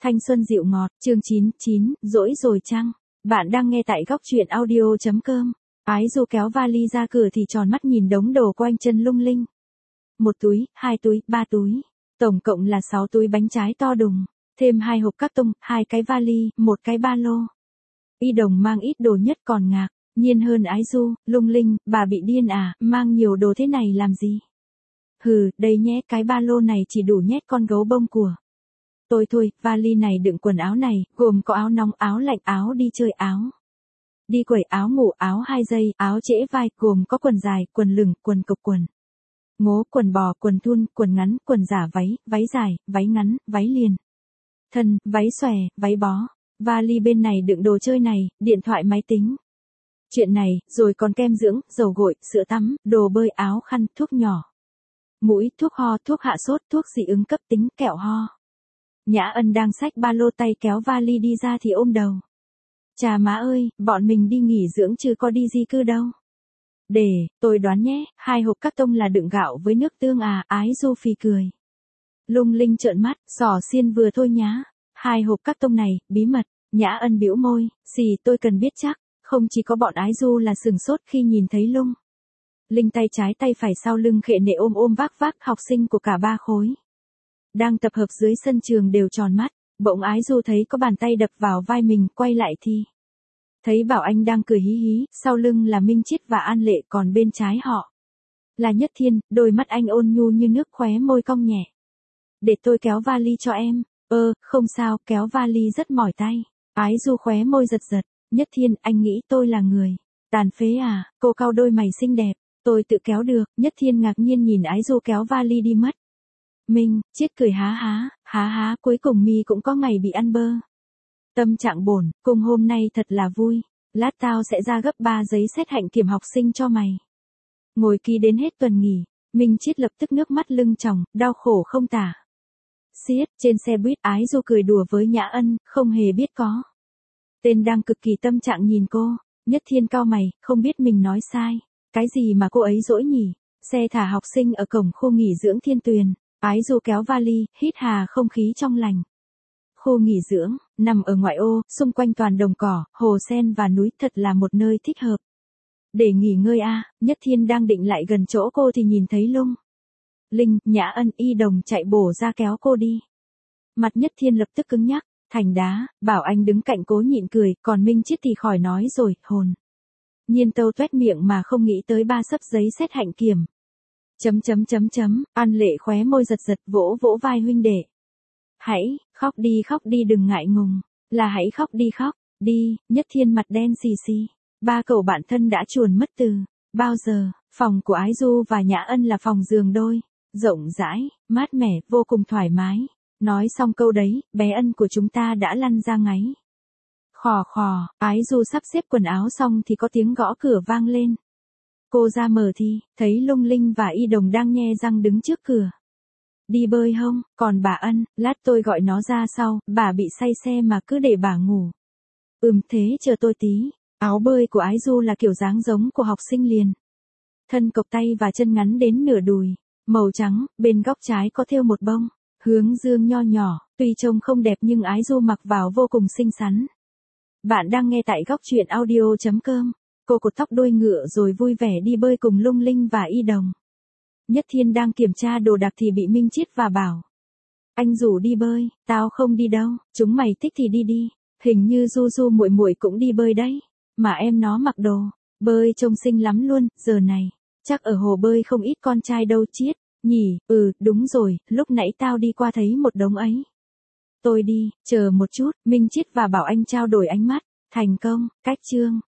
Thanh xuân dịu ngọt, chương 99, dỗi rồi chăng? Bạn đang nghe tại góc truyện audio.com. Ái Du kéo vali ra cửa thì tròn mắt nhìn đống đồ quanh chân lung linh. Một túi, hai túi, ba túi. Tổng cộng là 6 túi bánh trái to đùng. Thêm 2 hộp cát tông, 2 cái vali, 1 cái ba lô. Y Đồng mang ít đồ nhất còn ngạc. Nhiên hơn Ái Du, lung linh, bà bị điên à, mang nhiều đồ thế này làm gì? Hừ, đây nhé, cái ba lô này chỉ đủ nhét con gấu bông của. Thôi, vali này đựng quần áo này, gồm có áo nóng, áo lạnh, áo đi chơi, áo đi quẩy, áo ngủ, áo 2 giây, áo trễ vai, gồm có quần dài, quần lửng, quần cộc, quần ngố, quần bò, quần thun, quần ngắn, quần giả váy, váy dài, váy ngắn, váy liền thân, váy xòe, váy bó. Vali bên này đựng đồ chơi này, điện thoại, máy tính. Chuyện này, rồi còn kem dưỡng, dầu gội, sữa tắm, đồ bơi, áo khăn, thuốc nhỏ, mũi, thuốc ho, thuốc hạ sốt, thuốc dị ứng cấp tính, kẹo ho. Nhã Ân đang xách ba lô tay kéo vali đi ra thì ôm đầu. Chà má ơi, bọn mình đi nghỉ dưỡng chứ có đi di cư đâu. Tôi đoán nhé, 2 hộp cát tông là đựng gạo với nước tương à, Ái Du phì cười. Lung linh trợn mắt, xỏ xiên vừa thôi nhá. 2 hộp cát tông này, bí mật. Nhã Ân bĩu môi, tôi cần biết chắc. Không chỉ có bọn Ái Du là sừng sốt khi nhìn thấy lung linh tay trái tay phải sau lưng khệ nệ ôm vác học sinh của cả 3 khối. Đang tập hợp dưới sân trường đều tròn mắt, bỗng Ái Du thấy có bàn tay đập vào vai mình, quay lại thì thấy Bảo Anh đang cười hí hí, sau lưng là Minh Chiết và An Lệ, còn bên trái họ là Nhất Thiên, đôi mắt anh ôn nhu như nước, khóe môi cong nhẹ. Để tôi kéo vali cho em. Không sao, kéo vali rất mỏi tay. Ái Du khóe môi giật. Nhất Thiên, anh nghĩ tôi là người tàn phế à? Cô cau đôi mày xinh đẹp. Tôi tự kéo được. Nhất Thiên ngạc nhiên nhìn Ái Du kéo vali đi mất. Minh Chiết cười há, cuối cùng mi cũng có ngày bị ăn bơ. Tâm trạng bổn, cùng hôm nay thật là vui. Lát tao sẽ ra gấp 3 giấy xét hạnh kiểm học sinh cho mày. Ngồi ký đến hết tuần nghỉ. Minh Chiết lập tức nước mắt lưng tròng, đau khổ không tả xiết. Trên xe buýt, Ái Du cười đùa với Nhã Ân, không hề biết có tên đang cực kỳ tâm trạng nhìn cô. Nhất Thiên cau mày, không biết mình nói sai cái gì mà cô ấy dỗi nhỉ. Xe thả học sinh ở cổng khu nghỉ dưỡng Thiên Tuyền. Ái Du kéo vali, hít hà không khí trong lành. Khu nghỉ dưỡng, nằm ở ngoại ô, xung quanh toàn đồng cỏ, hồ sen và núi, thật là một nơi thích hợp để nghỉ ngơi à. Nhất Thiên đang định lại gần chỗ cô thì nhìn thấy lung linh, Nhã Ân, Y Đồng chạy bổ ra kéo cô đi. Mặt Nhất Thiên lập tức cứng nhắc, thành đá. Bảo Anh đứng cạnh cố nhịn cười, còn Minh Chiết thì khỏi nói rồi, hồn nhiên tâu toét miệng mà không nghĩ tới 3 xấp giấy xét hạnh kiểm. An Lệ khóe môi giật, vỗ vai huynh đệ. Hãy, khóc đi đừng ngại ngùng. Là hãy khóc đi. Nhất Thiên mặt đen xì. 3 cậu bạn thân đã chuồn mất từ bao giờ. Phòng của Ái Du và Nhã Ân là phòng giường đôi, rộng rãi, mát mẻ, vô cùng thoải mái. Nói xong câu đấy, bé Ân của chúng ta đã lăn ra ngáy. Khò, Ái Du sắp xếp quần áo xong thì có tiếng gõ cửa vang lên. Cô ra mở thì, thấy Lung Linh và Y Đồng đang nhe răng đứng trước cửa. Đi bơi không? Còn bà Ân, lát tôi gọi nó ra sau, bà bị say xe mà cứ để bà ngủ. Thế chờ tôi tí. Áo bơi của Ái Du là kiểu dáng giống của học sinh liền. Thân cộc tay và chân ngắn đến nửa đùi, màu trắng, bên góc trái có thêu một bông hướng dương nho nhỏ, tuy trông không đẹp nhưng Ái Du mặc vào vô cùng xinh xắn. Bạn đang nghe tại góc truyện audio.com. Cô cột tóc đuôi ngựa rồi vui vẻ đi bơi cùng Lung Linh và Y Đồng. Nhất Thiên đang kiểm tra đồ đạc thì bị Minh Chiết và bảo. Anh rủ đi bơi, tao không đi đâu, chúng mày thích thì đi. Hình như Du muội cũng đi bơi đấy, mà em nó mặc đồ bơi trông xinh lắm luôn, giờ này chắc ở hồ bơi không ít con trai đâu Chiết nhỉ. Đúng rồi, lúc nãy tao đi qua thấy một đống ấy. Tôi đi, chờ một chút. Minh Chiết và Bảo Anh trao đổi ánh mắt. Thành công, cách chương